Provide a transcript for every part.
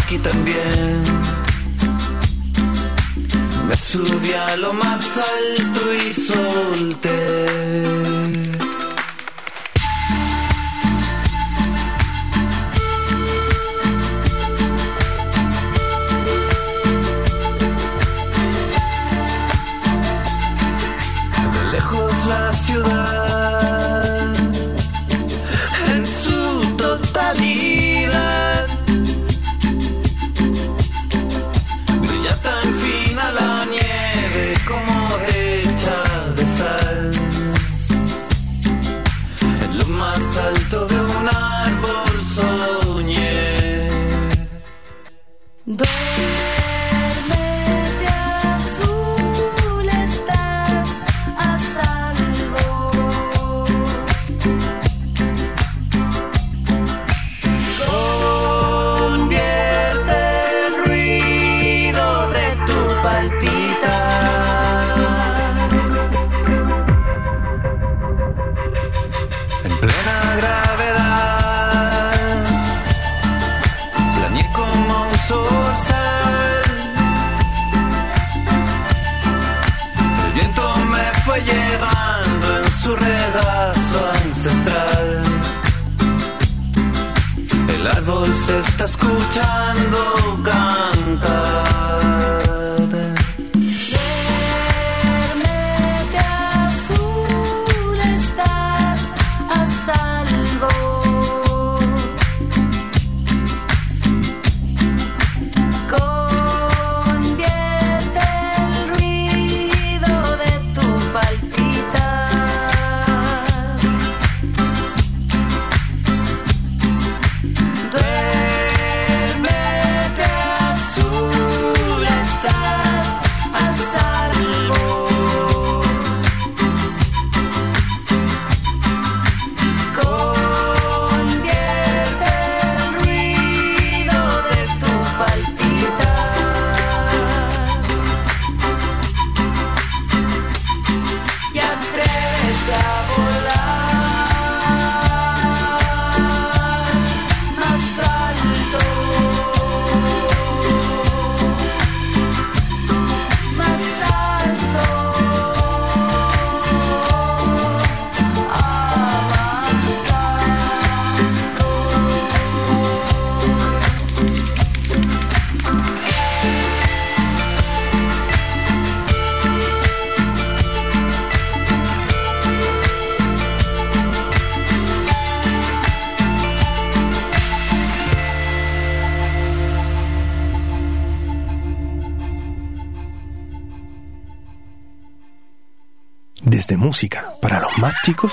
Lewandowski también. Me subí a lo más alto y solté. La ciudad en su totalidad brilla tan fina la nieve como hecha de sal. En lo más alto de un árbol soñé. Llevando en su regazo ancestral. El árbol se está escuchando cantar. Desde música para los más chicos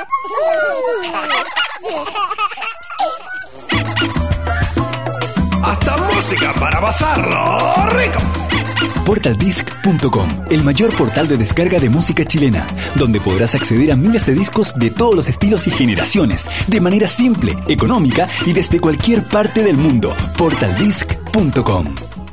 hasta música para pasarlo rico. Portaldisc.com, el mayor portal de descarga de música chilena, donde podrás acceder a miles de discos de todos los estilos y generaciones, de manera simple, económica y desde cualquier parte del mundo. Portaldisc.com.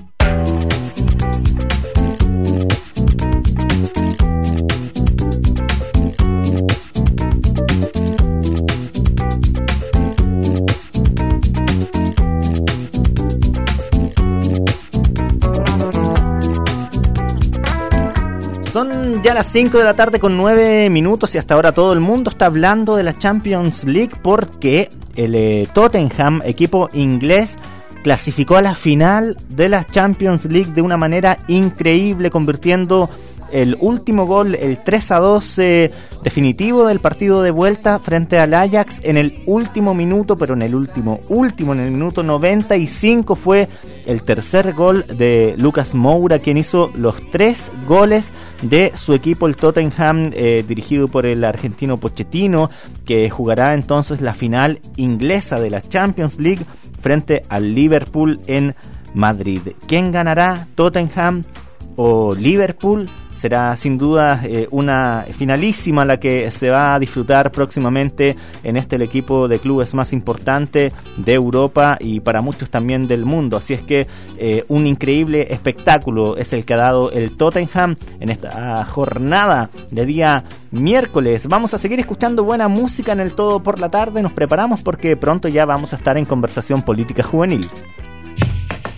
Son ya las 5 de la tarde con 9 minutos y hasta ahora todo el mundo está hablando de la Champions League porque el Tottenham, equipo inglés, clasificó a la final de la Champions League de una manera increíble, convirtiendo el último gol, el 3-2 definitivo del partido de vuelta frente al Ajax en el último minuto, pero en el último, en el minuto 95 fue el tercer gol de Lucas Moura, quien hizo los 3 goles de su equipo, el Tottenham, dirigido por el argentino Pochettino, que jugará entonces la final inglesa de la Champions League frente al Liverpool en Madrid. ¿Quién ganará, Tottenham o Liverpool? Será sin duda una finalísima la que se va a disfrutar próximamente en el equipo de clubes más importante de Europa y para muchos también del mundo. Así es que un increíble espectáculo es el que ha dado el Tottenham en esta jornada de día miércoles. Vamos a seguir escuchando buena música en el Todo por la Tarde. Nos preparamos porque pronto ya vamos a estar en Conversación Política Juvenil.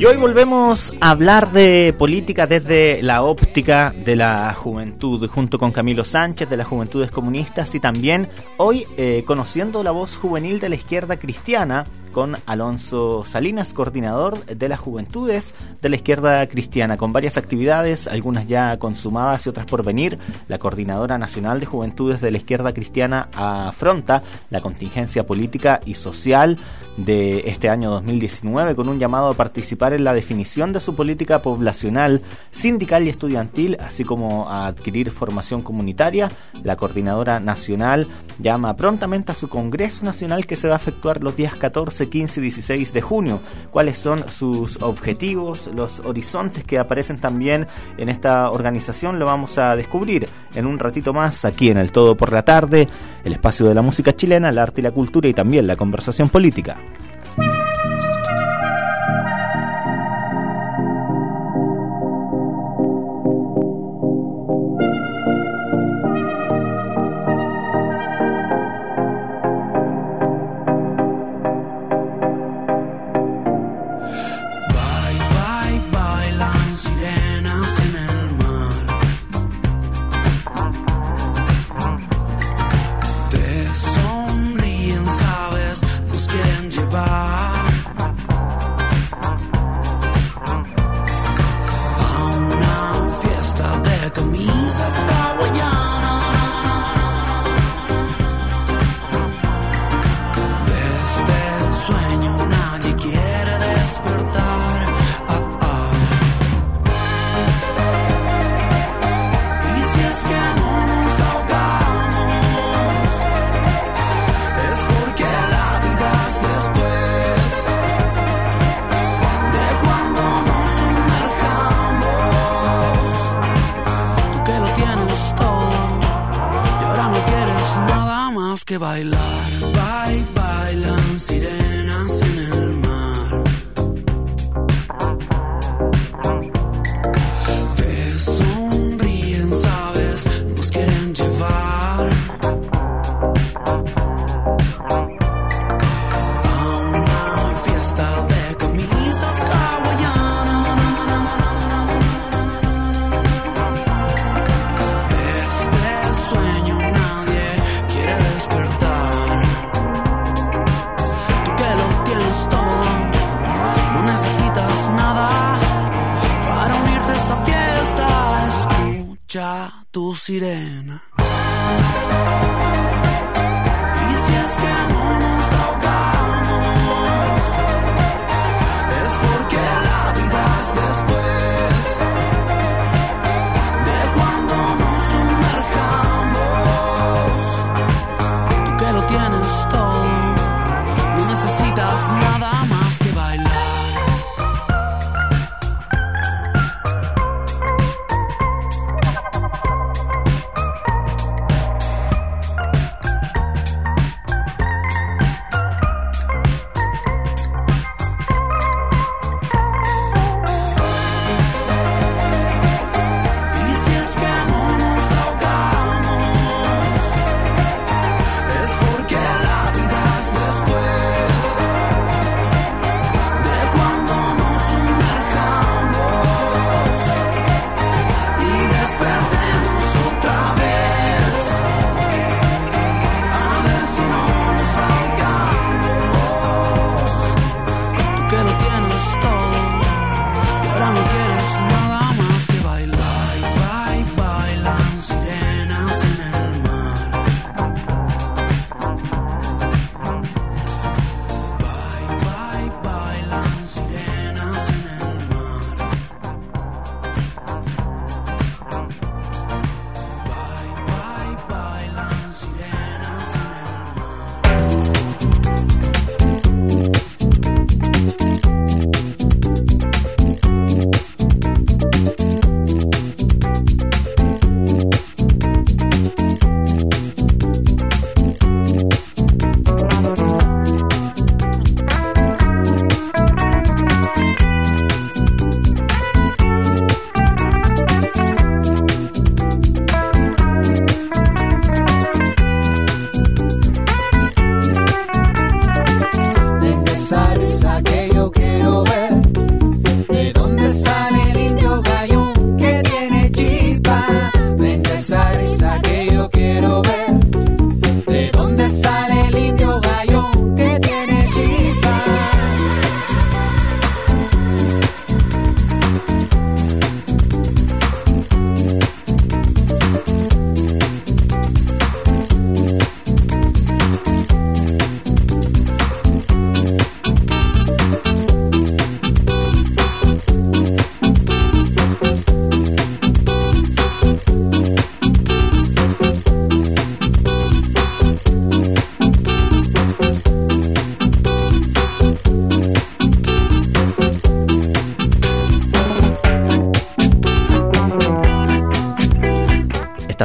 Y hoy volvemos a hablar de política desde la óptica de la juventud, junto con Camilo Sánchez de las Juventudes Comunistas, y también hoy conociendo la voz juvenil de la izquierda cristiana con Alonso Salinas, coordinador de las Juventudes de la Izquierda Cristiana, con varias actividades, algunas ya consumadas y otras por venir. La Coordinadora Nacional de Juventudes de la Izquierda Cristiana afronta la contingencia política y social de este año 2019 con un llamado a participar en la definición de su política poblacional, sindical y estudiantil, así como a adquirir formación comunitaria. La Coordinadora Nacional llama prontamente a su Congreso Nacional que se va a efectuar los días 14, 15 y 16 de junio. ¿Cuáles son sus objetivos, los horizontes que aparecen también en esta organización? Lo vamos a descubrir en un ratito más aquí en El Todo por la Tarde, el espacio de la música chilena, el arte y la cultura y también la conversación política. Que bailar, bailan sirenas en el mar. Te sonríen, sabes, nos quieren llevar a una fiesta de camisas hawaianas. Este sueño nadie quiere despertar. Tú que lo tienes todo, no necesitas nada para unirte a esta fiesta. Escucha tu sirena. Y si es que no nos ahogamos, es porque la vida es después de cuando nos sumerjamos. Tú que lo tienes todo, no necesitas nada más que bailar.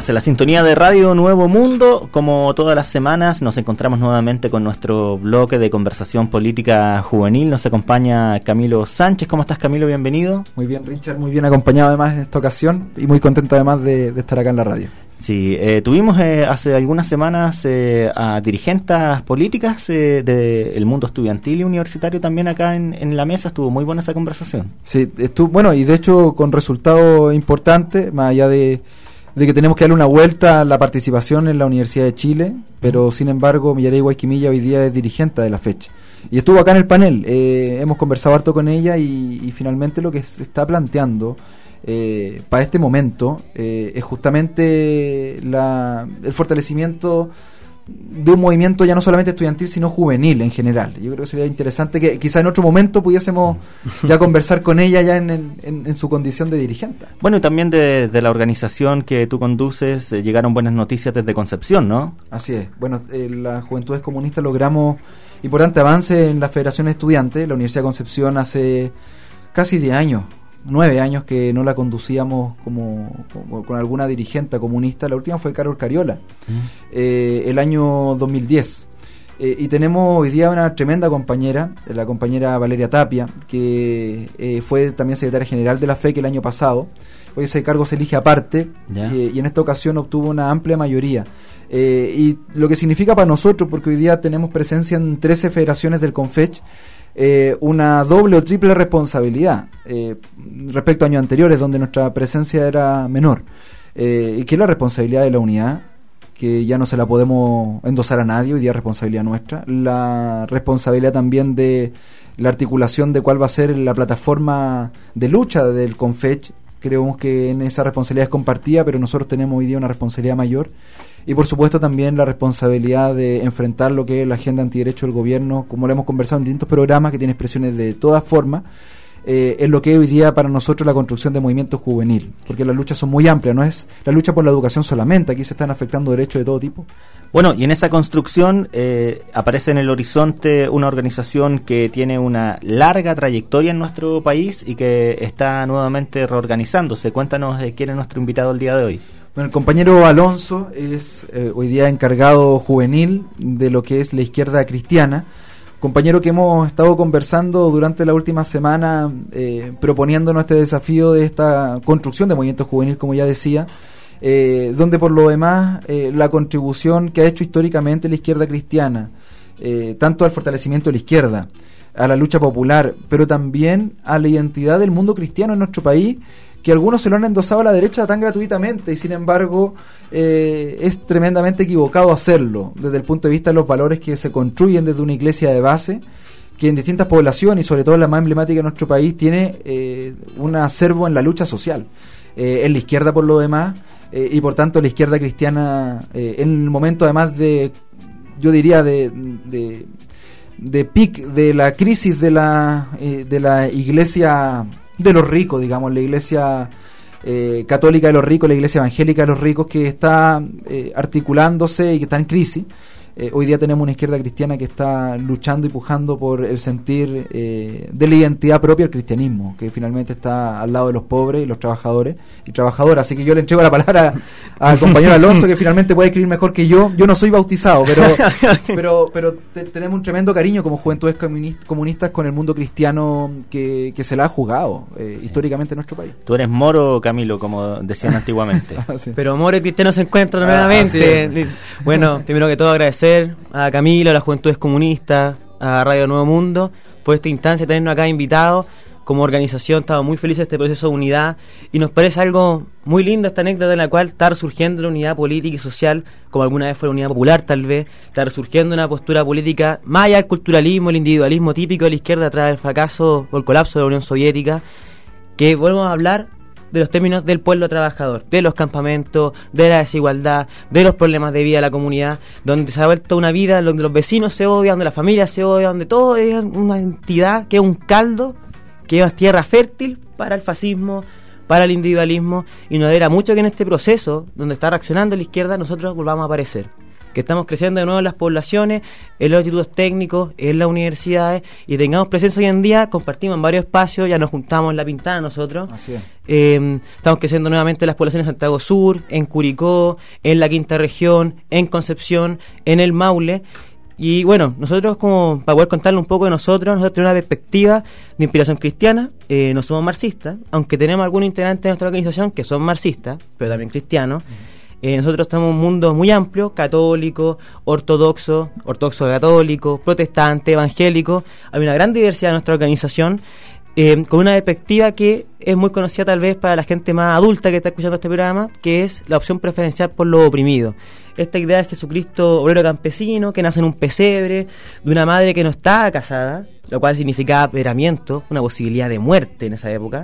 en la sintonía de Radio Nuevo Mundo. Como todas las semanas nos encontramos nuevamente con nuestro bloque de conversación política juvenil. Nos acompaña Camilo Sánchez. ¿Cómo estás, Camilo? Bienvenido. Muy bien, Richard, muy bien acompañado además en esta ocasión y muy contento además de estar acá en la radio. Sí, tuvimos hace algunas semanas a dirigentes políticas del mundo estudiantil y universitario también acá en la mesa. Estuvo muy buena esa conversación. Sí, estuvo bueno y de hecho con resultados importantes, más allá de que tenemos que darle una vuelta a la participación en la Universidad de Chile, pero sin embargo Millaray Guayquimilla hoy día es dirigente de la fecha. Y estuvo acá en el panel, hemos conversado harto con ella y finalmente lo que se está planteando para este momento es justamente el fortalecimiento de un movimiento ya no solamente estudiantil sino juvenil en general. Yo creo que sería interesante que quizá en otro momento pudiésemos ya conversar con ella ya en su condición de dirigente. Bueno, y también de la organización que tú conduces llegaron buenas noticias desde Concepción, ¿no? Así es. Bueno, las Juventudes Comunistas logramos importante avance en la Federación de Estudiantes. La Universidad de Concepción hace casi 10 años, 9 años que no la conducíamos con alguna dirigente comunista. La última fue Carol Cariola, el año 2010. Y tenemos hoy día una tremenda compañera, la compañera Valeria Tapia, que fue también secretaria general de la FEC el año pasado. Hoy ese cargo se elige aparte y en esta ocasión obtuvo una amplia mayoría. Y lo que significa para nosotros, porque hoy día tenemos presencia en 13 federaciones del CONFECH, una doble o triple responsabilidad respecto a años anteriores donde nuestra presencia era menor, y que es la responsabilidad de la unidad, que ya no se la podemos endosar a nadie, hoy día es responsabilidad nuestra, la responsabilidad también de la articulación de cuál va a ser la plataforma de lucha del CONFECH. Creemos que en esa responsabilidad es compartida, pero nosotros tenemos hoy día una responsabilidad mayor. Y por supuesto también la responsabilidad de enfrentar lo que es la agenda antiderecho del gobierno, como lo hemos conversado en distintos programas, que tiene expresiones de todas formas, en lo que es hoy día para nosotros la construcción de movimiento juvenil, porque las luchas son muy amplias, no es la lucha por la educación solamente, aquí se están afectando derechos de todo tipo. Bueno, y en esa construcción aparece en el horizonte una organización que tiene una larga trayectoria en nuestro país y que está nuevamente reorganizándose. Cuéntanos quién es nuestro invitado el día de hoy. Bueno, el compañero Alonso es hoy día encargado juvenil de lo que es la izquierda cristiana, compañero que hemos estado conversando durante la última semana, proponiéndonos este desafío de esta construcción de movimiento juvenil, como ya decía, donde por lo demás la contribución que ha hecho históricamente la izquierda cristiana, tanto al fortalecimiento de la izquierda, a la lucha popular, pero también a la identidad del mundo cristiano en nuestro país, que algunos se lo han endosado a la derecha tan gratuitamente y sin embargo es tremendamente equivocado hacerlo desde el punto de vista de los valores que se construyen desde una iglesia de base, que en distintas poblaciones y sobre todo la más emblemática de nuestro país tiene un acervo en la lucha social, en la izquierda por lo demás, y por tanto la izquierda cristiana en el momento además de, yo diría de pic de la crisis de la iglesia de los ricos, digamos, la iglesia católica de los ricos, la iglesia evangélica de los ricos, que está articulándose y que está en crisis. Hoy día tenemos una izquierda cristiana que está luchando y pujando por el sentir de la identidad propia del cristianismo, que finalmente está al lado de los pobres y los trabajadores y trabajadoras. Así que yo le entrego la palabra al compañero Alonso, que finalmente puede escribir mejor que yo. Yo no soy bautizado, pero tenemos un tremendo cariño como Juventudes Comunistas con el mundo cristiano que se la ha jugado históricamente en nuestro país. Tú eres moro, Camilo, como decían antiguamente. Sí. Pero moro y cristiano se encuentran nuevamente. Bueno, primero que todo agradecer a Camilo, a las Juventudes Comunistas, a Radio Nuevo Mundo por esta instancia, tenernos acá invitados. Como organización estamos muy felices de este proceso de unidad y nos parece algo muy lindo esta anécdota en la cual está resurgiendo la unidad política y social, como alguna vez fue la unidad popular tal vez, está resurgiendo una postura política más allá del culturalismo, el individualismo típico de la izquierda tras el fracaso o el colapso de la Unión Soviética, que volvemos a hablar de los términos del pueblo trabajador, de los campamentos, de la desigualdad, de los problemas de vida de la comunidad, donde se ha vuelto una vida donde los vecinos se odian, donde la familia se odia, donde todo es una entidad que es un caldo, que es tierra fértil para el fascismo, para el individualismo, y nos alegra mucho que en este proceso, donde está reaccionando la izquierda, nosotros volvamos a aparecer. que estamos creciendo de nuevo en las poblaciones, en los institutos técnicos, en las universidades, y tengamos presencia hoy en día, compartimos en varios espacios, ya nos juntamos en La Pintana nosotros. Así es. Estamos creciendo nuevamente en las poblaciones de Santiago Sur, en Curicó, en la Quinta Región, en Concepción, en el Maule. Y bueno, nosotros, como para poder contarle un poco de nosotros tenemos una perspectiva de inspiración cristiana. No somos marxistas, aunque tenemos algunos integrantes de nuestra organización que son marxistas, pero también cristianos. Nosotros estamos en un mundo muy amplio, católico, ortodoxo católico, protestante, evangélico. Hay una gran diversidad en nuestra organización, con una perspectiva que es muy conocida tal vez para la gente más adulta que está escuchando este programa, que es la opción preferencial por lo oprimido. Esta idea es Jesucristo obrero campesino, que nace en un pesebre, de una madre que no estaba casada, lo cual significaba aperamiento, una posibilidad de muerte en esa época.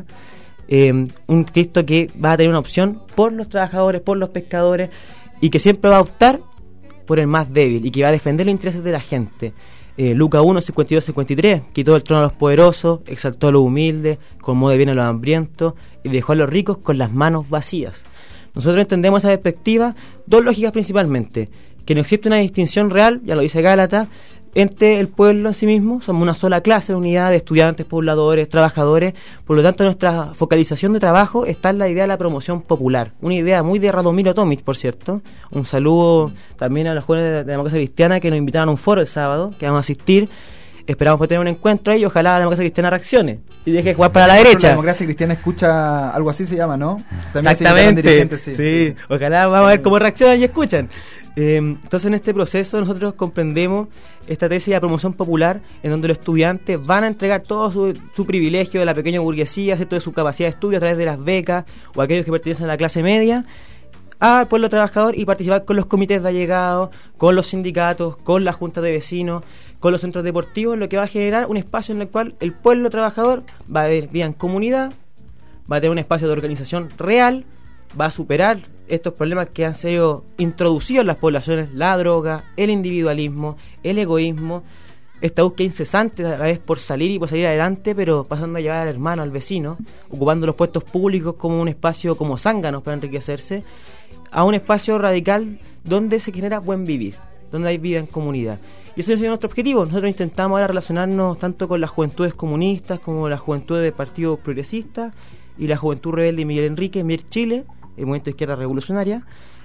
Un Cristo que va a tener una opción por los trabajadores, por los pescadores, y que siempre va a optar por el más débil y que va a defender los intereses de la gente. Lucas 1, 52-53, quitó el trono a los poderosos, exaltó a los humildes, colmó de bien a los hambrientos y dejó a los ricos con las manos vacías. Nosotros entendemos esa perspectiva, dos lógicas principalmente: que no existe una distinción real, ya lo dice Gálatas, entre el pueblo en sí mismo. Somos una sola clase, unidad de estudiantes, pobladores, trabajadores. Por lo tanto, nuestra focalización de trabajo está en la idea de la promoción popular, una idea muy de Radomiro Tomic, por cierto. Un saludo también a los jóvenes de Democracia Cristiana que nos invitaron a un foro el sábado, que vamos a asistir. Esperamos poder tener un encuentro ahí y ojalá la Democracia Cristiana reaccione y deje de jugar para la derecha. La Democracia Cristiana escucha, algo así se llama, ¿no? También exactamente, sí. Ojalá vamos a ver cómo reaccionan y escuchan. Entonces, en este proceso nosotros comprendemos esta tesis de promoción popular, en donde los estudiantes van a entregar todo su privilegio de la pequeña burguesía, ¿cierto?, de su capacidad de estudio a través de las becas, o aquellos que pertenecen a la clase media, al pueblo trabajador, y participar con los comités de allegados, con los sindicatos, con las juntas de vecinos, con los centros deportivos, lo que va a generar un espacio en el cual el pueblo trabajador va a vivir en comunidad, va a tener un espacio de organización real, va a superar estos problemas que han sido introducidos en las poblaciones: la droga, el individualismo, el egoísmo, esta búsqueda incesante a la vez por salir y por salir adelante, pero pasando a llevar al hermano, al vecino, ocupando los puestos públicos como un espacio como zánganos para enriquecerse, a un espacio radical donde se genera buen vivir, donde hay vida en comunidad. Y ese es nuestro objetivo. Nosotros intentamos ahora relacionarnos tanto con las juventudes comunistas como las juventudes del Partido Progresista y la Juventud Rebelde Miguel Enrique, MIR Chile, el Movimiento de Izquierda Revolucionaria,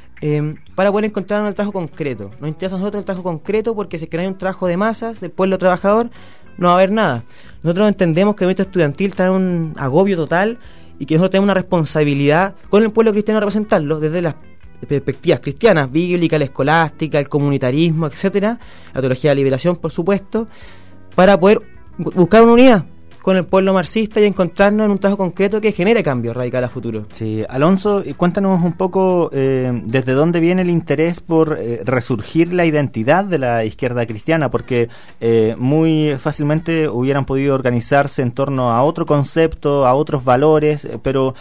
para poder encontrar un trabajo concreto. Nos interesa a nosotros el trabajo concreto porque si es que no hay un trabajo de masas del pueblo trabajador, no va a haber nada. Nosotros entendemos que el movimiento estudiantil está en un agobio total y que nosotros tenemos una responsabilidad con el pueblo cristiano a representarlo desde las perspectivas cristianas, bíblica, la escolástica, el comunitarismo, etcétera, la teología de la liberación, por supuesto, para poder buscar una unidad con el pueblo marxista y encontrarnos en un trabajo concreto que genere cambio radical a futuro. Sí, Alonso, cuéntanos un poco desde dónde viene el interés por resurgir la identidad de la izquierda cristiana, porque muy fácilmente hubieran podido organizarse en torno a otro concepto, a otros valores, pero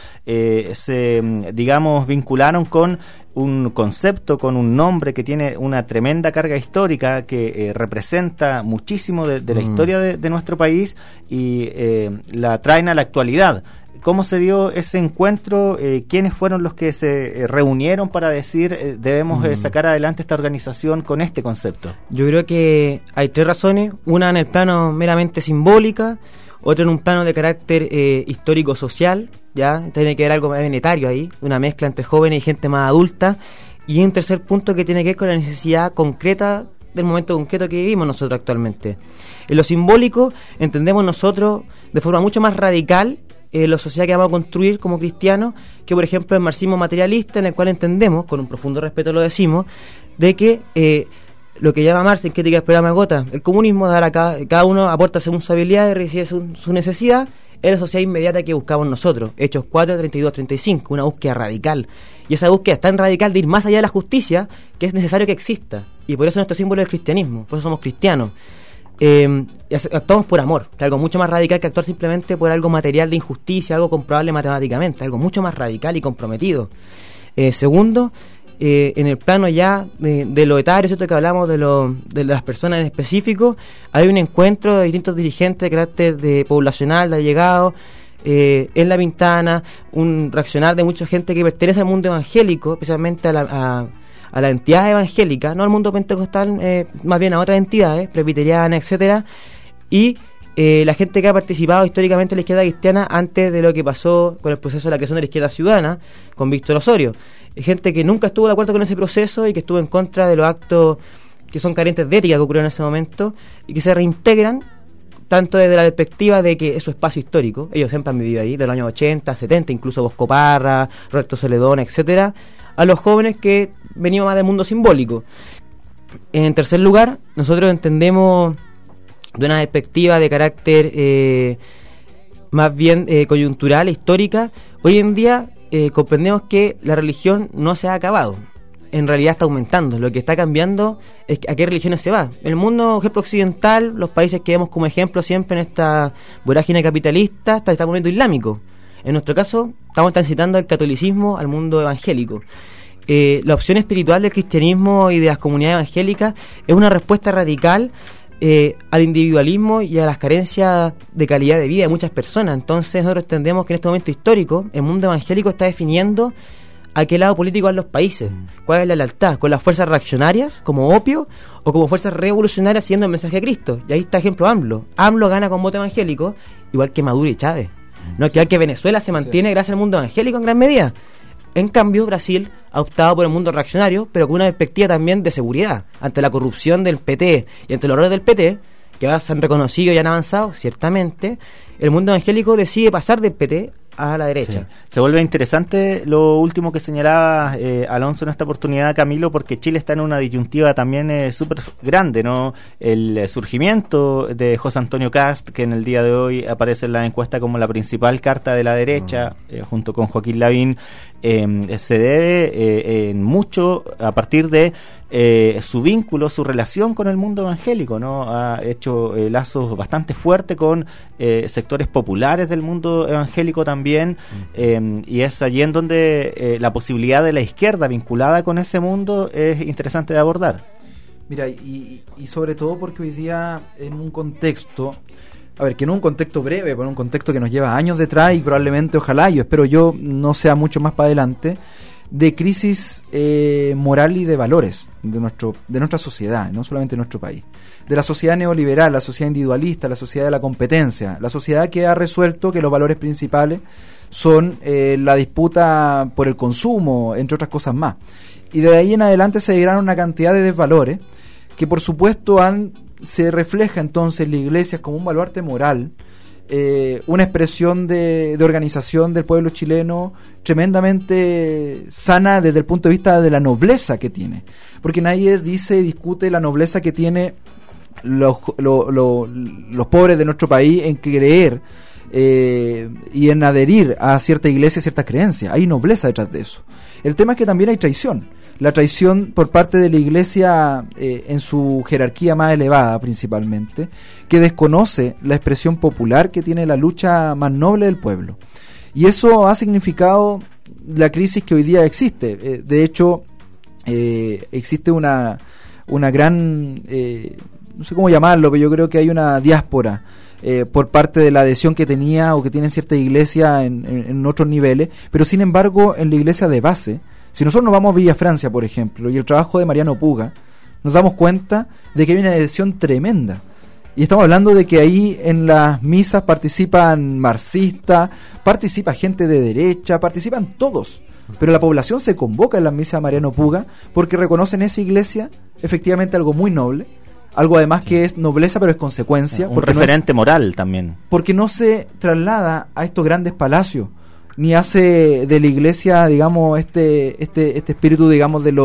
se, digamos, vincularon con un concepto, con un nombre que tiene una tremenda carga histórica, que representa muchísimo de la historia de nuestro país y la traen a la actualidad. ¿Cómo se dio ese encuentro? ¿Quiénes fueron los que se reunieron para decir debemos sacar adelante esta organización con este concepto? Yo creo que hay tres razones. Una en el plano meramente simbólica, otra en un plano de carácter histórico-social, ya tiene que ver algo más venetario ahí, una mezcla entre jóvenes y gente más adulta, y un tercer punto que tiene que ver con la necesidad concreta del momento concreto que vivimos nosotros actualmente. En lo simbólico entendemos nosotros de forma mucho más radical la sociedad que vamos a construir como cristianos, que por ejemplo el marxismo materialista, en el cual entendemos, con un profundo respeto lo decimos, de que lo que llama Marx en Crítica del Programa de Gotha, el comunismo, cada uno aporta según su habilidad y recibe su necesidad, es la sociedad inmediata que buscamos nosotros. Hechos 4, 32, 35, una búsqueda radical. Y esa búsqueda es tan radical de ir más allá de la justicia que es necesario que exista. Y por eso nuestro símbolo es el cristianismo, por eso somos cristianos. Actuamos por amor, que es algo mucho más radical que actuar simplemente por algo material de injusticia, algo comprobable matemáticamente, algo mucho más radical y comprometido. Segundo, en el plano ya de lo etario, ¿cierto?, que hablamos de las personas en específico, hay un encuentro de distintos dirigentes de carácter poblacional, de allegados, en La Pintana, un reaccionar de mucha gente que pertenece al mundo evangélico, especialmente a a la entidad evangélica, no al mundo pentecostal, más bien a otras entidades, presbiterianas, etcétera, y la gente que ha participado históricamente en la izquierda cristiana antes de lo que pasó con el proceso de la creación de la izquierda ciudadana, con Víctor Osorio. Gente que nunca estuvo de acuerdo con ese proceso y que estuvo en contra de los actos que son carentes de ética que ocurrieron en ese momento y que se reintegran tanto desde la perspectiva de que es su espacio histórico, ellos siempre han vivido ahí, de los años 80, 70, incluso Bosco Parra, Roberto Celedón, etcétera, a los jóvenes que venimos más del mundo simbólico. En tercer lugar, nosotros entendemos de una perspectiva de carácter más bien coyuntural, histórica, hoy en día comprendemos que la religión no se ha acabado. En realidad está aumentando. Lo que está cambiando es a qué religiones se va. El mundo, ejemplo occidental, los países que vemos como ejemplo siempre en esta vorágine capitalista, está volviendo islámico. En nuestro caso, estamos transitando del catolicismo al mundo evangélico. La opción espiritual del cristianismo y de las comunidades evangélicas es una respuesta radical al individualismo y a las carencias de calidad de vida de muchas personas. Entonces nosotros entendemos que en este momento histórico el mundo evangélico está definiendo a qué lado político van los países, cuál es la lealtad, con las fuerzas reaccionarias como opio o como fuerzas revolucionarias siguiendo el mensaje de Cristo. Y ahí está ejemplo AMLO gana con voto evangélico igual que Maduro y Chávez, no es que Venezuela se mantiene gracias al mundo evangélico en gran medida. En cambio, Brasil ha optado por el mundo reaccionario, pero con una perspectiva también de seguridad. Ante la corrupción del PT y ante los errores del PT, que ahora se han reconocido y han avanzado, ciertamente, el mundo evangélico decide pasar del PT a la derecha. Sí. Se vuelve interesante lo último que señalaba Alonso en esta oportunidad, Camilo, porque Chile está en una disyuntiva también súper grande, ¿no? El surgimiento de José Antonio Kast, que en el día de hoy aparece en la encuesta como la principal carta de la derecha, junto con Joaquín Lavín, se debe en mucho a partir de su vínculo, su relación con el mundo evangélico, ¿no? Ha hecho lazos bastante fuertes con sectores populares del mundo evangélico también, y es allí en donde la posibilidad de la izquierda vinculada con ese mundo es interesante de abordar. Mira, y sobre todo porque hoy día en un contexto, a ver, que no un contexto breve, pero un contexto que nos lleva años detrás y probablemente, ojalá, yo espero yo, no sea mucho más para adelante, de crisis moral y de valores de nuestra sociedad, no solamente de nuestro país, de la sociedad neoliberal, la sociedad individualista, la sociedad de la competencia, la sociedad que ha resuelto que los valores principales son la disputa por el consumo, entre otras cosas más. Y de ahí en adelante se dieron una cantidad de desvalores que por supuesto se refleja entonces en la iglesia como un baluarte moral, una expresión de organización del pueblo chileno tremendamente sana desde el punto de vista de la nobleza que tiene, porque nadie discute la nobleza que tiene los pobres de nuestro país en creer y en adherir a cierta iglesia, ciertas creencias. Hay nobleza detrás de eso. El tema es que también hay traición. La traición por parte de la iglesia en su jerarquía más elevada principalmente, que desconoce la expresión popular que tiene la lucha más noble del pueblo. Y eso ha significado la crisis que hoy día existe. De hecho, existe una gran, no sé cómo llamarlo, pero yo creo que hay una diáspora por parte de la adhesión que tenía o que tiene cierta iglesia en otros niveles, pero sin embargo en la iglesia de base, si nosotros nos vamos a Villa Francia, por ejemplo, y el trabajo de Mariano Puga, nos damos cuenta de que hay una adhesión tremenda. Y estamos hablando de que ahí en las misas participan marxistas, participa gente de derecha, participan todos. Pero la población se convoca en las misas de Mariano Puga porque reconocen esa iglesia efectivamente algo muy noble, algo además que es nobleza pero es consecuencia. Un referente moral también. Porque no se traslada a estos grandes palacios, ni hace de la iglesia, digamos, este espíritu, digamos, de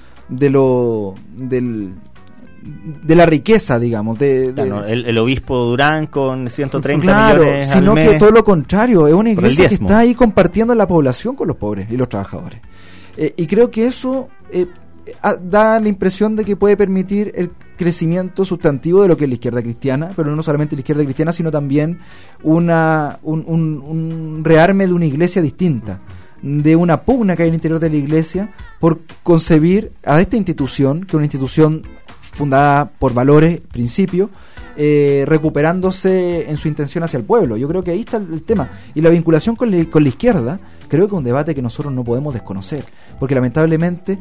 la riqueza, digamos. Claro, el obispo Durán con 130 claro, millones sino al mes, que todo lo contrario, es una iglesia que está ahí compartiendo la población con los pobres y los trabajadores. Y creo que eso da la impresión de que puede permitir el crecimiento sustantivo de lo que es la izquierda cristiana, pero no solamente la izquierda cristiana, sino también un rearme de una iglesia distinta, de una pugna que hay en el interior de la iglesia por concebir a esta institución, que es una institución fundada por valores, principios, recuperándose en su intención hacia el pueblo. Yo creo que ahí está el tema. Y la vinculación con la izquierda, creo que es un debate que nosotros no podemos desconocer, porque lamentablemente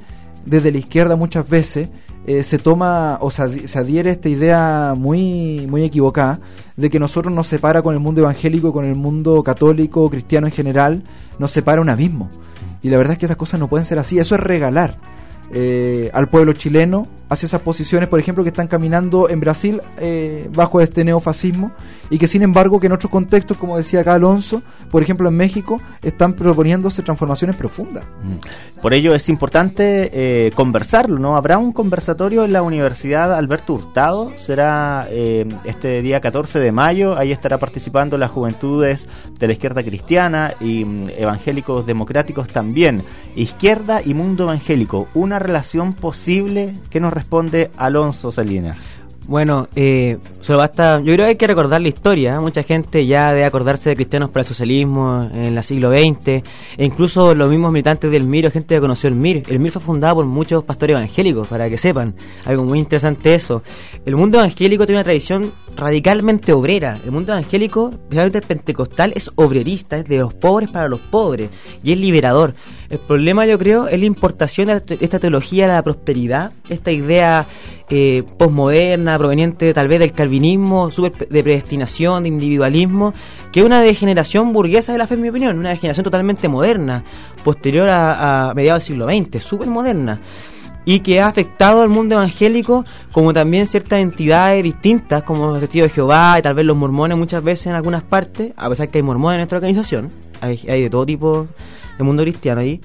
desde la izquierda muchas veces se toma o se adhiere a esta idea muy, muy equivocada de que nosotros nos separa con el mundo evangélico, con el mundo católico, cristiano en general, nos separa un abismo. Y la verdad es que estas cosas no pueden ser así. Eso es regalar al pueblo chileno hacia esas posiciones, por ejemplo, que están caminando en Brasil bajo este neofascismo, y que sin embargo que en otros contextos, como decía acá Alonso, por ejemplo en México, están proponiéndose transformaciones profundas. Por ello es importante conversarlo, ¿no? Habrá un conversatorio en la Universidad Alberto Hurtado, será este día 14 de mayo, ahí estará participando las juventudes de la izquierda cristiana y evangélicos democráticos también. Izquierda y mundo evangélico, una relación posible. ¿Qué nos responde Alonso Salinas? Bueno, solo basta, yo creo que hay que recordar la historia, mucha gente ya debe acordarse de Cristianos para el Socialismo en el siglo XX, e incluso los mismos militantes del MIR, gente que conoció el MIR fue fundado por muchos pastores evangélicos, para que sepan, algo muy interesante eso. El mundo evangélico tiene una tradición radicalmente obrera, el mundo evangélico, especialmente el pentecostal, es obrerista, es de los pobres para los pobres, y es liberador. El problema, yo creo, es la importación de esta teología de la prosperidad, esta idea posmoderna, proveniente tal vez del calvinismo, de predestinación, de individualismo, que es una degeneración burguesa de la fe, en mi opinión, una degeneración totalmente moderna, posterior a mediados del siglo XX, súper moderna, y que ha afectado al mundo evangélico, como también ciertas entidades distintas, como los Testigos de Jehová y tal vez los mormones muchas veces en algunas partes, a pesar que hay mormones en nuestra organización, hay de todo tipo de mundo cristiano ahí,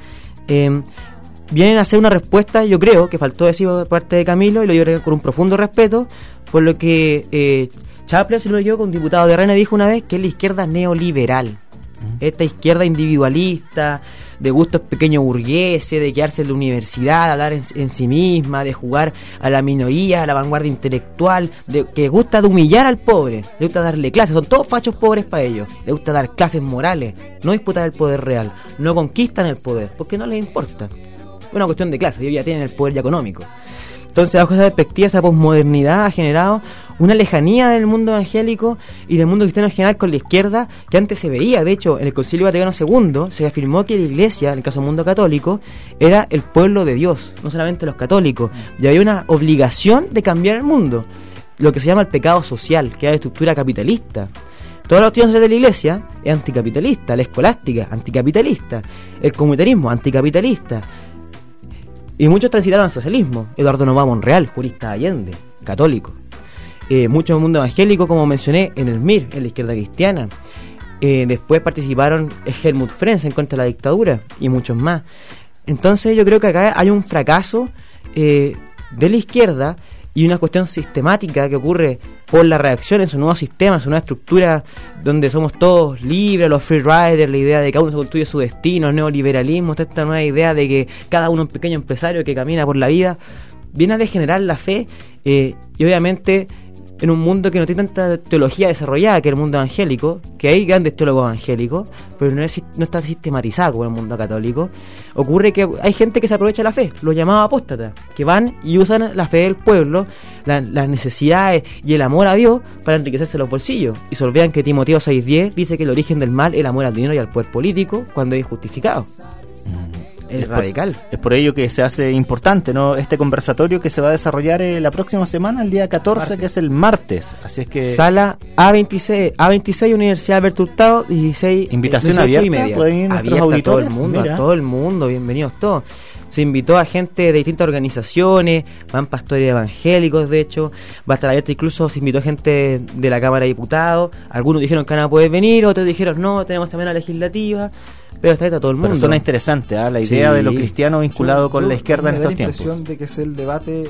vienen a hacer una respuesta, yo creo, que faltó decir por parte de Camilo, y lo digo con un profundo respeto, por lo que Chapler, si no lo digo, un diputado de Reina, dijo una vez que es la izquierda neoliberal. Esta izquierda individualista, de gustos pequeños burgueses, de quedarse en la universidad, de hablar en sí misma, de jugar a la minoría, a la vanguardia intelectual, que gusta de humillar al pobre, le gusta darle clases, son todos fachos pobres para ellos, le gusta dar clases morales, no disputar el poder real, no conquistan el poder, porque no les importa. Es una cuestión de clase, ellos ya tienen el poder ya económico. Entonces, bajo esa perspectiva, esa posmodernidad ha generado una lejanía del mundo evangélico y del mundo cristiano en general con la izquierda, que antes se veía. De hecho, en el Concilio Vaticano II se afirmó que la Iglesia, en el caso del mundo católico, era el pueblo de Dios, no solamente los católicos, y había una obligación de cambiar el mundo, lo que se llama el pecado social, que era la estructura capitalista. Todos los tíos de la Iglesia es anticapitalista, la escolástica, anticapitalista, el comunitarismo, anticapitalista. Y muchos transitaron al socialismo. Eduardo Novoa Monreal, jurista Allende, católico. Muchos del mundo evangélico, como mencioné, en el MIR, en la izquierda cristiana. Después participaron Helmut Frenz en contra de la dictadura y muchos más. Entonces yo creo que acá hay un fracaso de la izquierda y una cuestión sistemática que ocurre por la reacción en su nuevo sistema, en su nueva estructura donde somos todos libres, los free riders, la idea de que cada uno se construye su destino, el neoliberalismo, esta nueva idea de que cada uno es un pequeño empresario que camina por la vida, viene a degenerar la fe y obviamente en un mundo que no tiene tanta teología desarrollada que el mundo evangélico, que hay grandes teólogos evangélicos, pero no está sistematizado como el mundo católico. Ocurre que hay gente que se aprovecha de la fe, los llamados apóstatas, que van y usan la fe del pueblo, las necesidades y el amor a Dios para enriquecerse los bolsillos. Y se olvidan que Timoteo 6:10 dice que el origen del mal es el amor al dinero y al poder político cuando es justificado. Es radical. Es por ello que se hace importante, ¿no?, este conversatorio que se va a desarrollar la próxima semana, el día 14, martes, que es el martes. Así es que sala A26, Universidad Alberto Hurtado, 16. Invitación abierta, pueden ir nuestros auditores. A todo el mundo, bienvenidos todos. Se invitó a gente de distintas organizaciones, van pastores evangélicos, de hecho, va a estar abierto, incluso se invitó gente de la Cámara de Diputados, algunos dijeron que van a poder venir, otros dijeron no, tenemos también la legislativa, pero está todo el mundo. Pero suena interesante, la idea de lo cristiano vinculado con la izquierda en estos tiempos. Me da la impresión de que es el debate,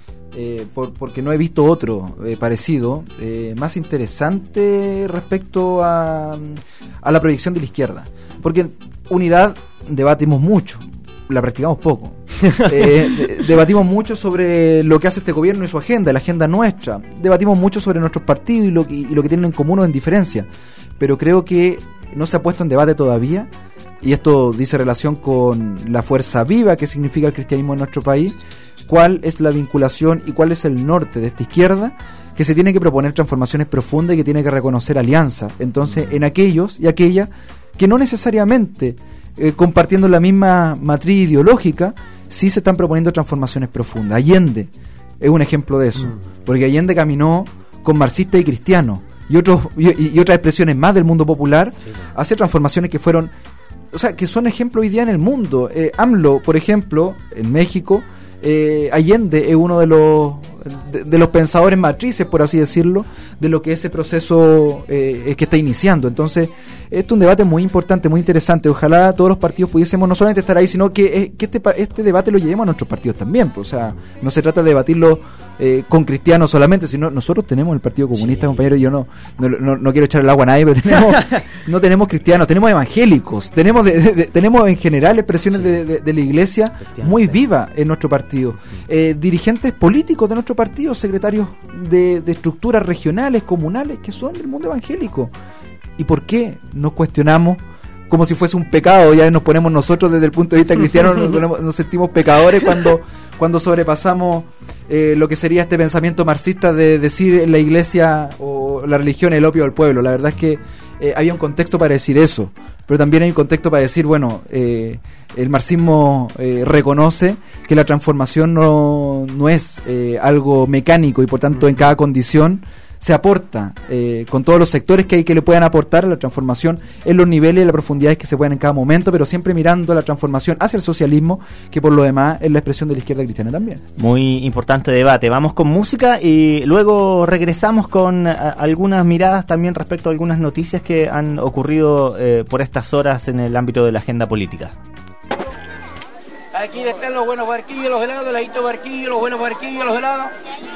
porque no he visto otro parecido, más interesante respecto a la proyección de la izquierda, porque unidad debatimos mucho, la practicamos poco. Debatimos mucho sobre lo que hace este gobierno y su agenda, la agenda nuestra. Debatimos mucho sobre nuestros partidos y lo que tienen en común o en diferencia. Pero creo que no se ha puesto en debate todavía, y esto dice relación con la fuerza viva que significa el cristianismo en nuestro país, cuál es la vinculación y cuál es el norte de esta izquierda, que se tiene que proponer transformaciones profundas y que tiene que reconocer alianzas. Entonces, en aquellos y aquellas que no necesariamente compartiendo la misma matriz ideológica, sí se están proponiendo transformaciones profundas. Allende es un ejemplo de eso, porque Allende caminó con marxistas y cristianos y otras expresiones más del mundo popular hacia transformaciones que fueron, o sea, que son ejemplos hoy día en el mundo. AMLO, por ejemplo, en México, Allende es uno de los pensadores matrices, por así decirlo, de lo que ese proceso que está iniciando. Entonces, este es un debate muy importante, muy interesante. Ojalá todos los partidos pudiésemos no solamente estar ahí, sino que este debate lo llevemos a nuestros partidos también. Pues, o sea, no se trata de debatirlo con cristianos solamente, sino nosotros tenemos el Partido Comunista, compañero. Yo no quiero echar el agua a nadie, pero no tenemos cristianos, tenemos evangélicos, tenemos en general expresiones de la iglesia muy viva en nuestro partido, dirigentes políticos de nuestro partido, secretarios de estructuras regionales, comunales, que son del mundo evangélico. ¿Y por qué nos cuestionamos como si fuese un pecado? Ya nos ponemos nosotros desde el punto de vista cristiano, nos sentimos pecadores cuando sobrepasamos lo que sería este pensamiento marxista de decir la iglesia o la religión es el opio del pueblo. La verdad es que había un contexto para decir eso, pero también hay un contexto para decir, bueno, el marxismo reconoce que la transformación no es algo mecánico y por tanto en cada condición se aporta con todos los sectores que hay que le puedan aportar a la transformación en los niveles y las profundidades que se puedan en cada momento, pero siempre mirando la transformación hacia el socialismo, que por lo demás es la expresión de la izquierda cristiana también. Muy importante debate. Vamos con música y luego regresamos con algunas miradas también respecto a algunas noticias que han ocurrido por estas horas en el ámbito de la agenda política. Aquí están los buenos barquillos, los helados, el adito barquillo, los buenos barquillos, los helados.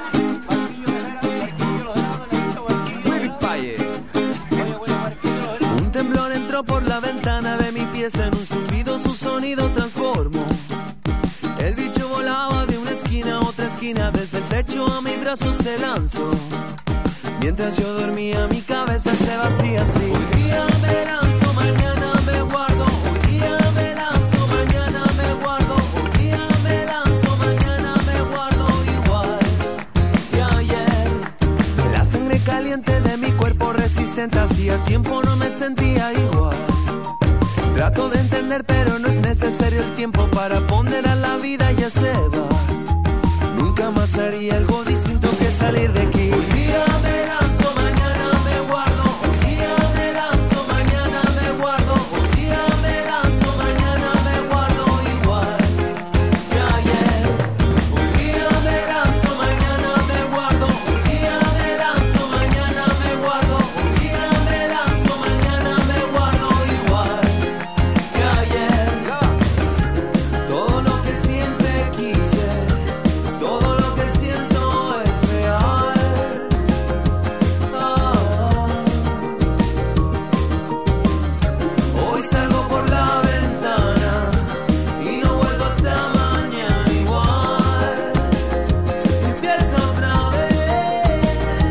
Un temblor entró por la ventana de mi pieza, en un zumbido su sonido transformó. El bicho volaba de una esquina a otra esquina, desde el techo a mis brazos se lanzó. Mientras yo dormía mi cabeza se vacía así. Hoy día me lanzo, mañana me guardo. Hoy día me lanzo, mañana me guardo. Hoy día me lanzo, mañana me guardo igual que ayer. La sangre caliente de mi cuerpo resistente, hacía tiempo no me sentía igual. Trato de entender pero no es necesario el tiempo para ponderar la vida, ya se va. Nunca más haría algo distinto que salir de aquí. Hoy día me lanzo, mañana me guardo. Hoy día me lanzo, mañana me guardo. Hoy día me lanzo, mañana me guardo igual que ayer. Hoy día me lanzo, mañana me guardo. Hoy día me lanzo, mañana me guardo. Hoy día me lanzo, mañana me guardo igual que ayer. Todo lo que siempre quise, todo lo que siento es real. Hoy salgo por la ventana y no vuelvo hasta mañana igual. Empieza otra vez.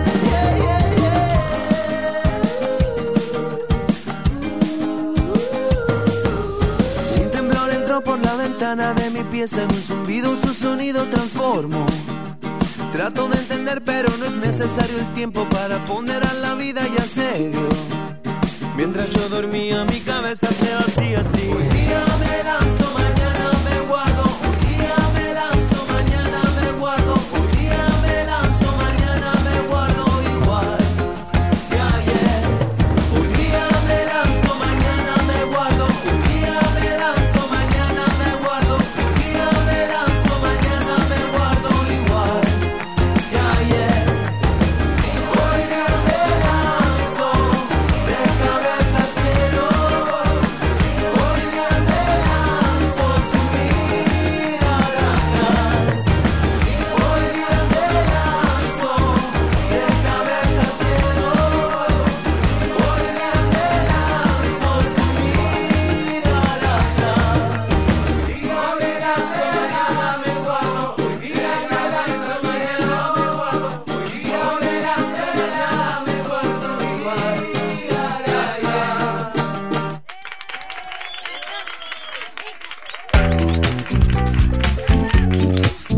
Un temblor entró por la ventana de mi pieza, en un zumbido su sonido transformó. Trato de entender pero no es necesario el tiempo para ponderar la vida, ya se dio. Mientras yo dormía mi cabeza se vacía así. Hoy día me lanzo, mañana me guardo. Hoy día me lanzo, mañana me guardo. Hoy día me lanzo, mañana me guardo igual que ayer. Hoy día me lanzo, mañana me guardo. Hoy día me lanzo, mañana me guardo. Hoy día me lanzo, mañana me guardo igual que ayer. Hoy día me lanzo de cabeza al cielo. Hoy día me lanzo sin mirar atrás. Hoy día me lanzo de cabeza al cielo. Hoy día me lanzo sin mirar atrás. Hoy día me lanzo, mañana me guardo. Hoy día me lanzo, mañana me guardo. Hoy día me lanzo, mañana me esfuerzo igual.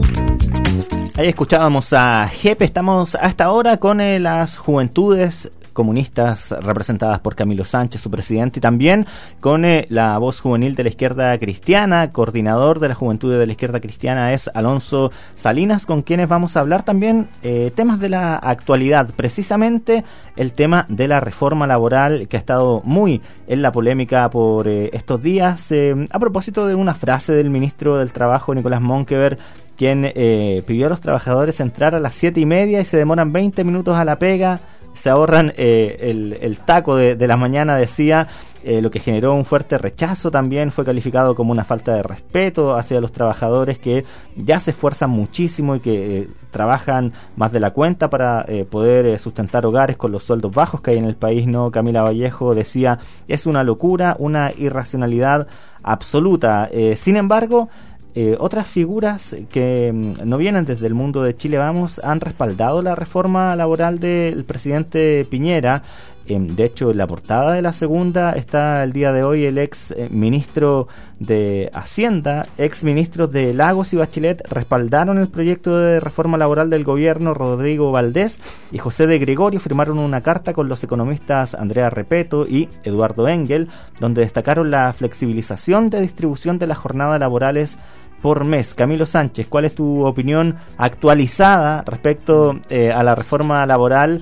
Ahí escuchábamos a Jepe. Estamos hasta ahora con las juventudes comunistas representadas por Camilo Sánchez, su presidente, y también con la voz juvenil de la izquierda cristiana. Coordinador de la Juventud de la Izquierda Cristiana es Alonso Salinas, con quienes vamos a hablar también temas de la actualidad, precisamente el tema de la reforma laboral que ha estado muy en la polémica por estos días, a propósito de una frase del ministro del Trabajo, Nicolás Monkeberg, quien pidió a los trabajadores entrar a las 7:30 y se demoran 20 minutos a la pega, se ahorran el taco de la mañana, decía, lo que generó un fuerte rechazo. También fue calificado como una falta de respeto hacia los trabajadores que ya se esfuerzan muchísimo y que trabajan más de la cuenta para poder sustentar hogares con los sueldos bajos que hay en el país, ¿no? Camila Vallejo decía, es una locura, una irracionalidad absoluta. Sin embargo, otras figuras que no vienen desde el mundo de Chile Vamos han respaldado la reforma laboral del presidente Piñera. De hecho, en la portada de La Segunda está el día de hoy el ex ministro de Hacienda, ex ministros de Lagos y Bachelet respaldaron el proyecto de reforma laboral del gobierno. Rodrigo Valdés y José de Gregorio firmaron una carta con los economistas Andrea Repeto y Eduardo Engel, donde destacaron la flexibilización de distribución de las jornadas laborales por mes. Camilo Sánchez, ¿cuál es tu opinión actualizada respecto a la reforma laboral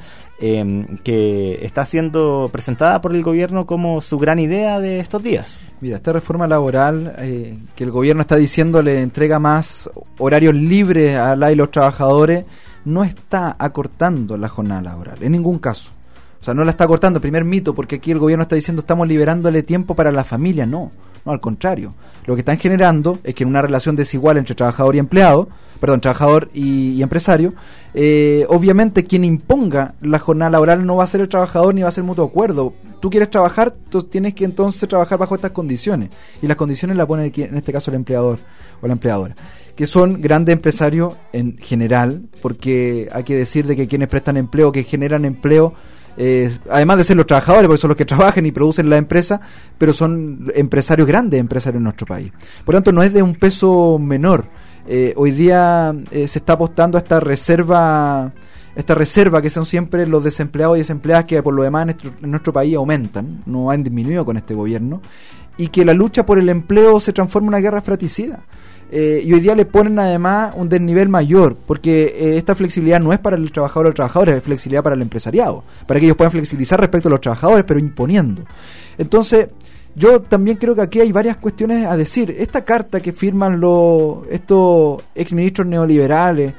que está siendo presentada por el gobierno como su gran idea de estos días? Mira, esta reforma laboral que el gobierno está diciendo le entrega más horarios libres a la y los trabajadores, no está acortando la jornada laboral, en ningún caso. O sea, no la está acortando, primer mito, porque aquí el gobierno está diciendo estamos liberándole tiempo para la familia. No, al contrario. Lo que están generando es que en una relación desigual entre trabajador y empleado, trabajador y empresario, obviamente quien imponga la jornada laboral no va a ser el trabajador ni va a ser mutuo acuerdo. Tú quieres trabajar, tú tienes que entonces trabajar bajo estas condiciones, y las condiciones las pone en este caso el empleador o la empleadora, que son grandes empresarios en general, porque hay que decir de que quienes prestan empleo, que generan empleo, además de ser los trabajadores, porque son los que trabajan y producen la empresa, pero son empresarios, grandes empresarios en nuestro país. Por lo tanto, no es de un peso menor. Hoy día se está apostando a esta reserva que son siempre los desempleados y desempleadas, que por lo demás en nuestro país aumentan, no han disminuido con este gobierno, y que la lucha por el empleo se transforma en una guerra fratricida. Y hoy día le ponen además un desnivel mayor, porque esta flexibilidad no es para el trabajador o el trabajador, es flexibilidad para el empresariado, para que ellos puedan flexibilizar respecto a los trabajadores, pero imponiendo. Entonces, yo también creo que aquí hay varias cuestiones a decir. Esta carta que firman estos exministros neoliberales,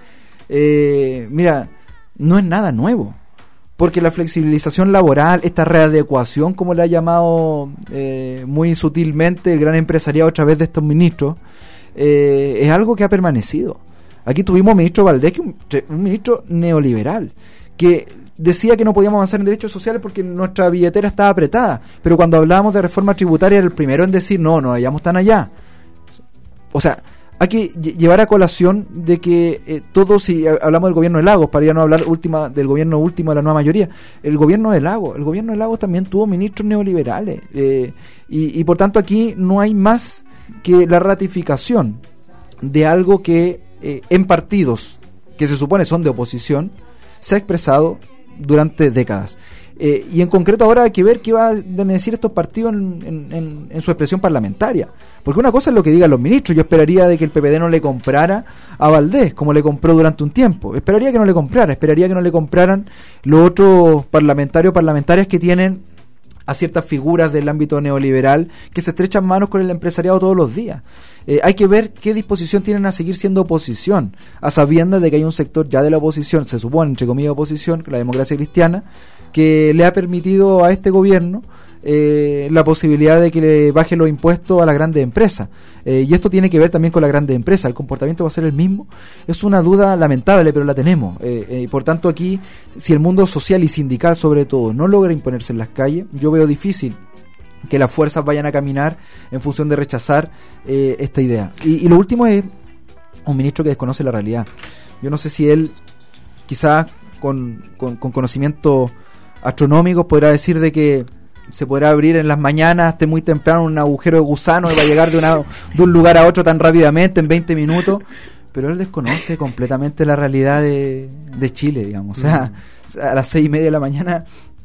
mira, no es nada nuevo, porque la flexibilización laboral, esta readecuación, como le ha llamado muy sutilmente el gran empresariado a través de estos ministros, es algo que ha permanecido. Aquí tuvimos ministro Valdés, un ministro neoliberal, que decía que no podíamos avanzar en derechos sociales porque nuestra billetera estaba apretada, pero cuando hablábamos de reforma tributaria era el primero en decir no vayamos tan allá. O sea, hay que llevar a colación de que todos, si hablamos del gobierno de Lagos, para ya no hablar del gobierno último de la nueva mayoría, el gobierno de Lagos también tuvo ministros neoliberales, y por tanto aquí no hay más que la ratificación de algo que en partidos que se supone son de oposición se ha expresado durante décadas. Y en concreto ahora hay que ver qué van a decir estos partidos en su expresión parlamentaria, porque una cosa es lo que digan los ministros. Yo esperaría de que el PPD no le comprara a Valdés como le compró durante un tiempo, esperaría que no le compraran los otros parlamentarias que tienen a ciertas figuras del ámbito neoliberal que se estrechan manos con el empresariado todos los días. Hay que ver qué disposición tienen a seguir siendo oposición, a sabiendas de que hay un sector ya de la oposición, se supone, entre comillas, oposición, la democracia cristiana, que le ha permitido a este gobierno la posibilidad de que le baje los impuestos a las grandes empresas. Y esto tiene que ver también con las grandes empresas. ¿El comportamiento va a ser el mismo? Es una duda lamentable, pero la tenemos. Por tanto, aquí, si el mundo social y sindical, sobre todo, no logra imponerse en las calles, yo veo difícil que las fuerzas vayan a caminar en función de rechazar esta idea. Y lo último es un ministro que desconoce la realidad. Yo no sé si él, quizás con conocimiento astronómico, podrá decir de que se podrá abrir en las mañanas hasta muy temprano un agujero de gusano y va a llegar de un lugar a otro tan rápidamente, en 20 minutos, pero él desconoce completamente la realidad de Chile, digamos. O sea, a las 6:30 de la mañana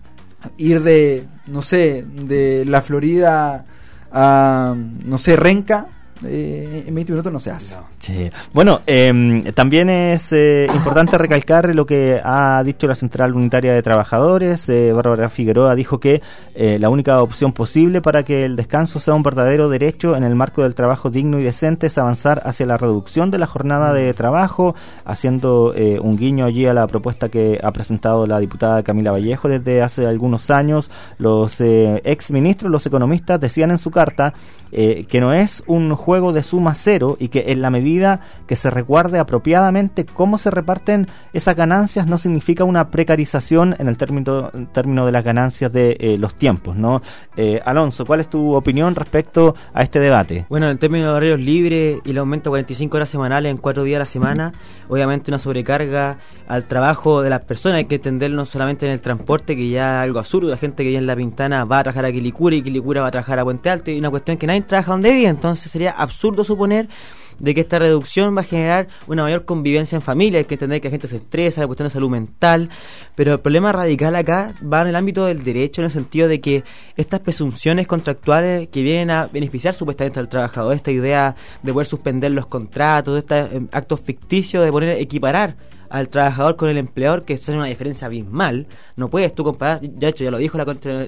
ir de, no sé, de la Florida a, no sé, Renca, en 20 minutos no se hace. Sí. Bueno, también es importante recalcar lo que ha dicho la Central Unitaria de Trabajadores. Bárbara Figueroa dijo que la única opción posible para que el descanso sea un verdadero derecho en el marco del trabajo digno y decente es avanzar hacia la reducción de la jornada de trabajo, haciendo un guiño allí a la propuesta que ha presentado la diputada Camila Vallejo desde hace algunos años. Los ex ministros, los economistas decían en su carta que no es un juego de suma cero y que en la medida que se recuerde apropiadamente cómo se reparten esas ganancias no significa una precarización en el término de las ganancias de los tiempos, ¿no? Alonso, ¿cuál es tu opinión respecto a este debate? Bueno, en el término de horarios libres y el aumento de 45 horas semanales en 4 días a la semana, obviamente una sobrecarga al trabajo de las personas. Hay que entenderlo no solamente en el transporte, que ya es algo absurdo. La gente que vive en La Pintana va a trabajar a Quilicura y Quilicura va a trabajar a Puente Alto, y una cuestión que nadie trabaja donde vive. Entonces sería absurdo suponer de que esta reducción va a generar una mayor convivencia en familia. Hay que entender que la gente se estresa, hay cuestión de salud mental, pero el problema radical acá va en el ámbito del derecho, en el sentido de que estas presunciones contractuales que vienen a beneficiar supuestamente al trabajador, esta idea de poder suspender los contratos, estos actos ficticios de poner equiparar al trabajador con el empleador, que es una diferencia abismal. No puedes tú comparar, de hecho ya lo dijo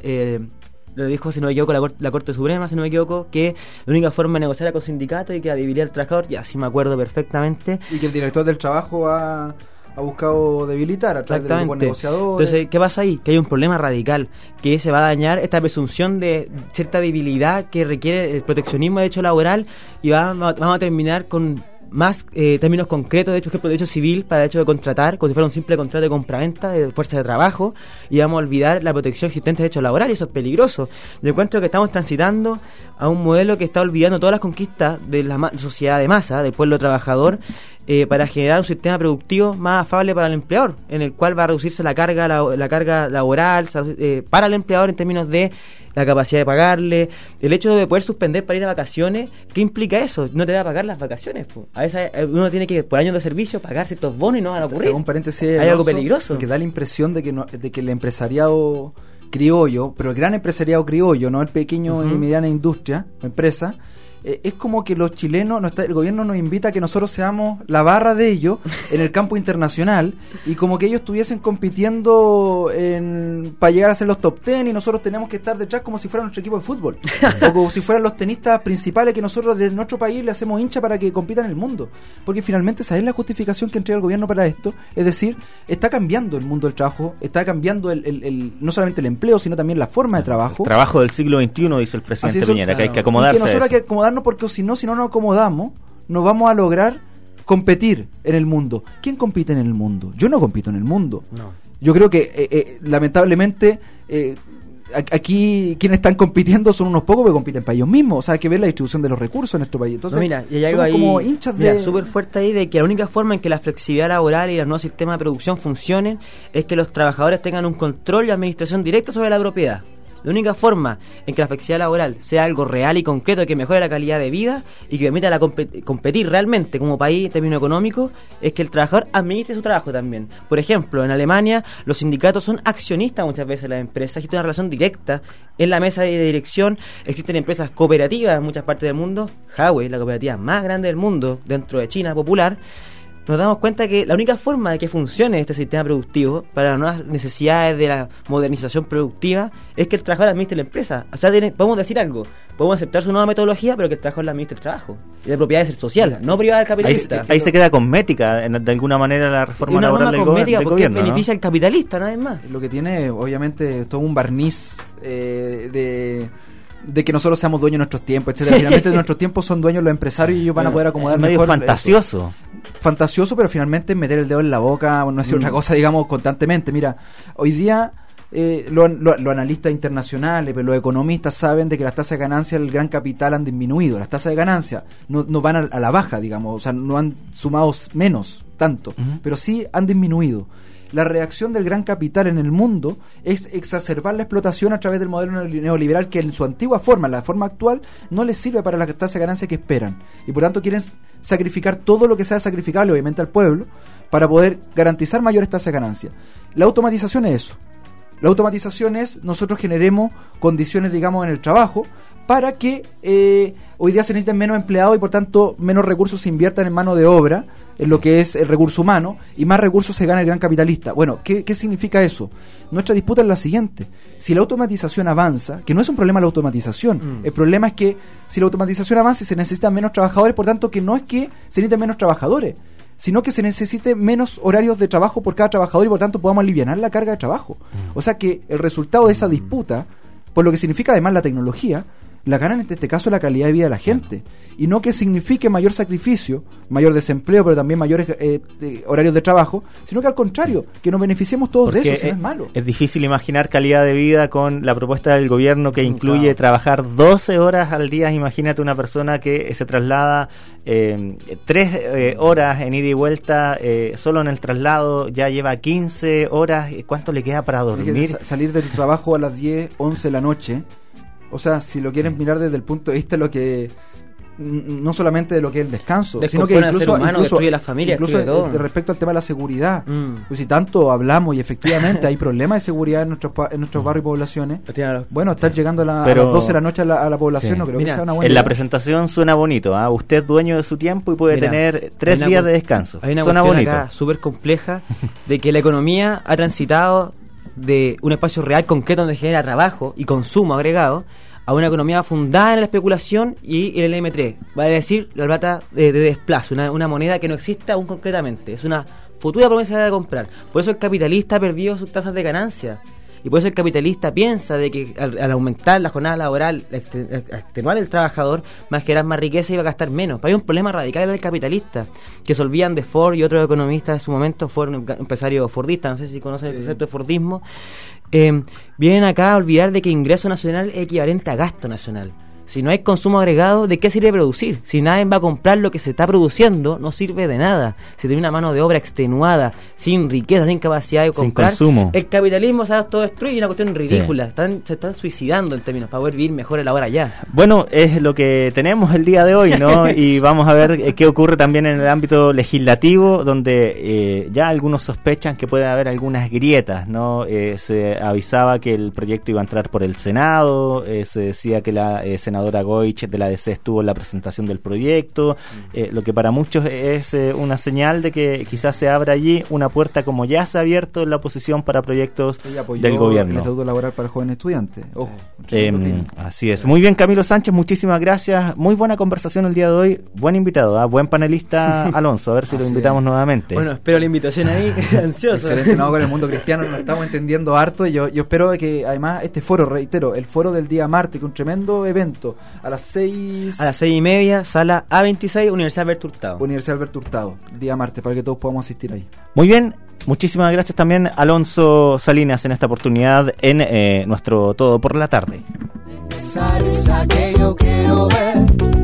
lo dijo, si no me equivoco, la Corte Suprema, si no me equivoco, que la única forma de negociar era con sindicatos y que la debilidad del trabajador, ya sí me acuerdo perfectamente. Y que el director del trabajo ha buscado debilitar a través del grupo negociador. Entonces, ¿qué pasa ahí? Que hay un problema radical, que se va a dañar esta presunción de cierta debilidad que requiere el proteccionismo de derecho laboral, y vamos a terminar con más términos concretos, de hecho, ejemplo, derecho civil para el hecho de contratar, como si fuera un simple contrato de compra-venta de fuerza de trabajo, y vamos a olvidar la protección existente de derecho laboral, y eso es peligroso. Yo encuentro que estamos transitando a un modelo que está olvidando todas las conquistas de la sociedad de masa, del pueblo trabajador, para generar un sistema productivo más afable para el empleador, en el cual va a reducirse la carga laboral para el empleador en términos de la capacidad de pagarle, el hecho de poder suspender para ir a vacaciones. ¿Qué implica eso? No te va a pagar las vacaciones, po. A veces uno tiene que, por años de servicio, pagar ciertos bonos y no van a ocurrir. Un paréntesis, hay algo peligroso, porque da la impresión de que el empresariado criollo, pero el gran empresariado criollo, no el pequeño y mediana industria, empresa, es como que los chilenos, el gobierno nos invita a que nosotros seamos la barra de ellos en el campo internacional, y como que ellos estuviesen compitiendo para llegar a ser los top 10 y nosotros tenemos que estar detrás como si fuera nuestro equipo de fútbol o como si fueran los tenistas principales que nosotros de nuestro país le hacemos hincha para que compitan en el mundo, porque finalmente esa es la justificación que entrega el gobierno para esto. Es decir, está cambiando el mundo del trabajo, está cambiando no solamente el empleo, sino también la forma de trabajo. El trabajo del siglo XXI, dice el presidente Piñera, claro, que hay que acomodarse. Y que nosotros hay que acomodarnos, porque si no nos acomodamos, no vamos a lograr competir en el mundo. ¿Quién compite en el mundo? Yo no compito en el mundo. No. Yo creo que lamentablemente aquí quienes están compitiendo son unos pocos que compiten para ellos mismos. O sea, hay que ver la distribución de los recursos en nuestro país. Entonces, no, mira, y hay algo ahí, como hinchas súper fuerte ahí, de que la única forma en que la flexibilidad laboral y los nuevos sistemas de producción funcionen es que los trabajadores tengan un control y administración directa sobre la propiedad. La única forma en que la flexibilidad laboral sea algo real y concreto, que mejore la calidad de vida y que permita competir realmente como país en términos económicos, es que el trabajador administre su trabajo también. Por ejemplo, en Alemania los sindicatos son accionistas muchas veces de las empresas, existe una relación directa en la mesa de dirección, existen empresas cooperativas en muchas partes del mundo. Huawei, la cooperativa más grande del mundo dentro de China, popular. Nos damos cuenta que la única forma de que funcione este sistema productivo para las nuevas necesidades de la modernización productiva es que el trabajador administre la empresa. O sea, podemos decir algo, podemos aceptar su nueva metodología, pero que el trabajador administre el trabajo. Y la propiedad debe ser social, no privada del capitalista. Ahí se queda cosmética, de alguna manera, la reforma laboral del cosmética, porque gobierno, beneficia al capitalista, nada más. Lo que tiene, obviamente, todo un barniz de que nosotros seamos dueños de nuestros tiempos, etcétera. Finalmente de nuestros tiempos son dueños los empresarios y ellos van a poder acomodar medio mejor. Fantasioso. Fantasioso, pero finalmente meter el dedo en la boca, no es otra cosa, digamos, constantemente. Mira, hoy día los analistas internacionales, pero los economistas saben de que las tasas de ganancia del gran capital han disminuido. Las tasas de ganancia no van a la baja, digamos, o sea, no han sumado menos tanto, pero sí han disminuido. La reacción del gran capital en el mundo es exacerbar la explotación a través del modelo neoliberal, que en su antigua forma, la forma actual, no les sirve para la tasa de ganancia que esperan. Y por tanto quieren sacrificar todo lo que sea sacrificable, obviamente al pueblo, para poder garantizar mayores tasas de ganancia. La automatización es eso. La automatización es nosotros generemos condiciones, digamos, en el trabajo para que hoy día se necesiten menos empleados y por tanto menos recursos se inviertan en mano de obra, en lo que es el recurso humano, y más recursos se gana el gran capitalista. Bueno, ¿qué significa eso? Nuestra disputa es la siguiente: si la automatización avanza, que no es un problema la automatización, el problema es que si la automatización avanza se necesitan menos trabajadores, por tanto que no es que se necesiten menos trabajadores, sino que se necesite menos horarios de trabajo por cada trabajador y por tanto podamos alivianar la carga de trabajo. O sea que el resultado de esa disputa, por lo que significa además la tecnología, la gana en este caso la calidad de vida de la gente, y no que signifique mayor sacrificio, mayor desempleo, pero también mayores horarios de trabajo, sino que al contrario, que nos beneficiemos todos de eso, si no es malo. Es difícil imaginar calidad de vida con la propuesta del gobierno que incluye trabajar 12 horas al día. Imagínate una persona que se traslada 3 horas en ida y vuelta, solo en el traslado ya lleva 15 horas, ¿cuánto le queda para dormir? Salir del trabajo a las 10, 11 de la noche. O sea, si lo quieren mirar desde el punto de vista de lo que no solamente de lo que es el descanso, sino que incluso destruye la familia, incluso de respecto al tema de la seguridad. Pues si tanto hablamos y efectivamente hay problemas de seguridad en nuestros barrios y poblaciones, bueno, estar llegando a las 12 de la noche a la población, no creo que sea una buena idea. La presentación suena bonito, usted es dueño de su tiempo y puede tener 3 días de descanso. Hay una suena cuestión bonito, acá súper compleja de que la economía ha transitado de un espacio real concreto donde genera trabajo y consumo agregado a una economía fundada en la especulación y en el M3, vale decir, la plata de desplazo, una moneda que no existe aún concretamente, es una futura promesa de comprar. Por eso el capitalista ha perdido sus tasas de ganancia, y por eso el capitalista piensa de que al aumentar la jornada laboral, extenuar el trabajador, más generar más riqueza, iba a gastar menos. Pero hay un problema radical del capitalista, que se olvidan de Ford y otros economistas de su momento. Ford, un empresario fordista, no sé si conocen el concepto de Fordismo. Vienen acá a olvidar de que ingreso nacional es equivalente a gasto nacional. Si no hay consumo agregado, ¿de qué sirve producir? Si nadie va a comprar lo que se está produciendo, no sirve de nada. Si tiene una mano de obra extenuada, sin riqueza, sin capacidad de comprar, sin consumo, el capitalismo se ha autodestruido, una cuestión ridícula. Se están suicidando en términos para poder vivir mejor en la hora ya. Bueno, es lo que tenemos el día de hoy, ¿no? Y vamos a ver qué ocurre también en el ámbito legislativo, donde ya algunos sospechan que puede haber algunas grietas, ¿no? Se avisaba que el proyecto iba a entrar por el Senado, se decía que la senadora Goich de la DC estuvo en la presentación del proyecto, lo que para muchos es una señal de que quizás se abra allí una puerta, como ya se ha abierto en la oposición para proyectos del gobierno. El estatuto laboral para jóvenes estudiantes. Ojo, así es. Muy bien, Camilo Sánchez, muchísimas gracias. Muy buena conversación el día de hoy. Buen invitado, buen panelista Alonso. A ver si lo invitamos nuevamente. Bueno, espero la invitación ahí. Ansioso. Excelente, no, con el mundo cristiano nos estamos entendiendo harto. Y yo espero que además este foro, reitero, el foro del día martes, que un tremendo evento a las 6. A las 6:30, sala A26, Universidad Alberto Hurtado. Universidad Alberto Hurtado, día martes, para que todos podamos asistir ahí. Muy bien, muchísimas gracias también Alonso Salinas en esta oportunidad en nuestro Todo por la Tarde. Necesario es aquello que no ve.